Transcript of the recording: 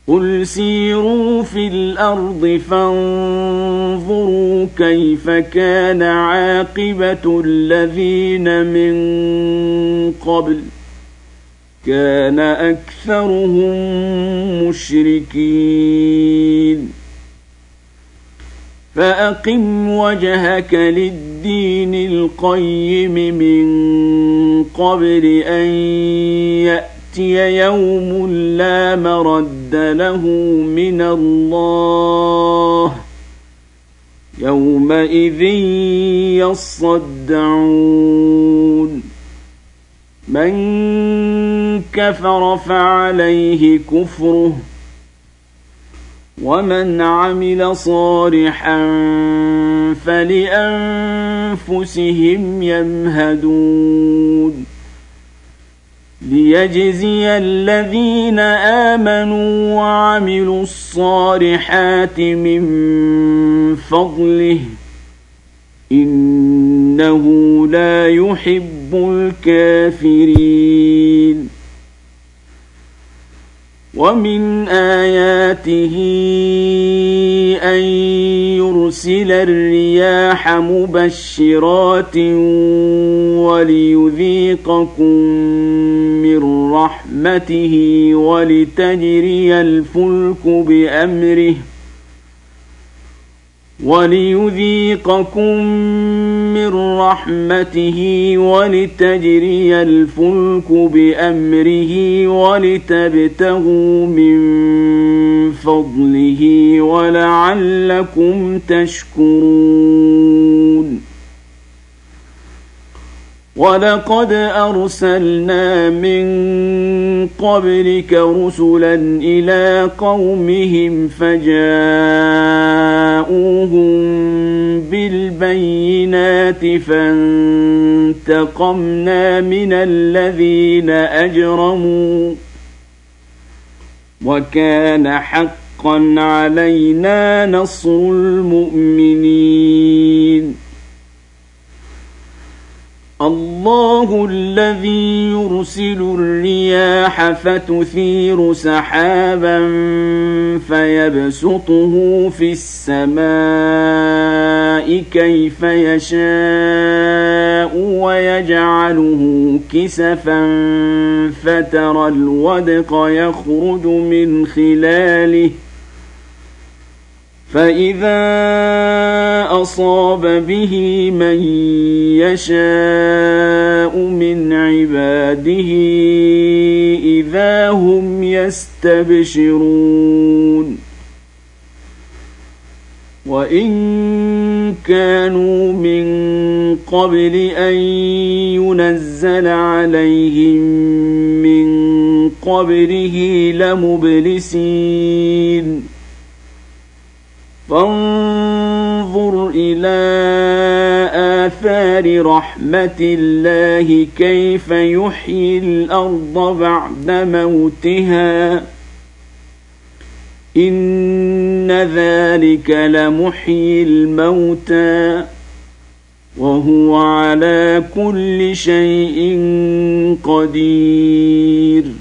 قل سيروا في الأرض فانظروا كيف كان عاقبة الذين من قبل كان أكثرهم مشركين فأقم وجهك للدين القيم من قبل أن يأتي يوم لا مرد له من الله يومئذ يصدعون من كفر فعليه كفره ومن عمل صالحا فلأنفسهم يمهدون ليجزي الذين آمنوا وعملوا الصالحات من فضله إنه لا يحب الكافرين ومن آياته أن يرسل الرياح مبشرات وليذيقكم من رحمته ولتجري الفلك بأمره ولتبتغوا من فضله ولعلكم تشكرون ولقد أرسلنا من قبلك رسلا إلى قومهم فجاءوهم بالبينات فانتقمنا من الذين أجرموا وكان حقا علينا نصر المؤمنين الله الذي يرسل الرياح فتثير سحابا فيبسطه في السماء كيف يشاء ويجعله كسفا فترى الودق يخرج من خلاله فإذا أصاب به من يشاء من عباده إذا هم يستبشرون وإن كانوا من قبل أن ينزل عليهم من قبله لمبلسين فانظر إلى آثار رحمة الله كيف يحيي الأرض بعد موتها إن ذلك لمحيي الموتى وهو على كل شيء قدير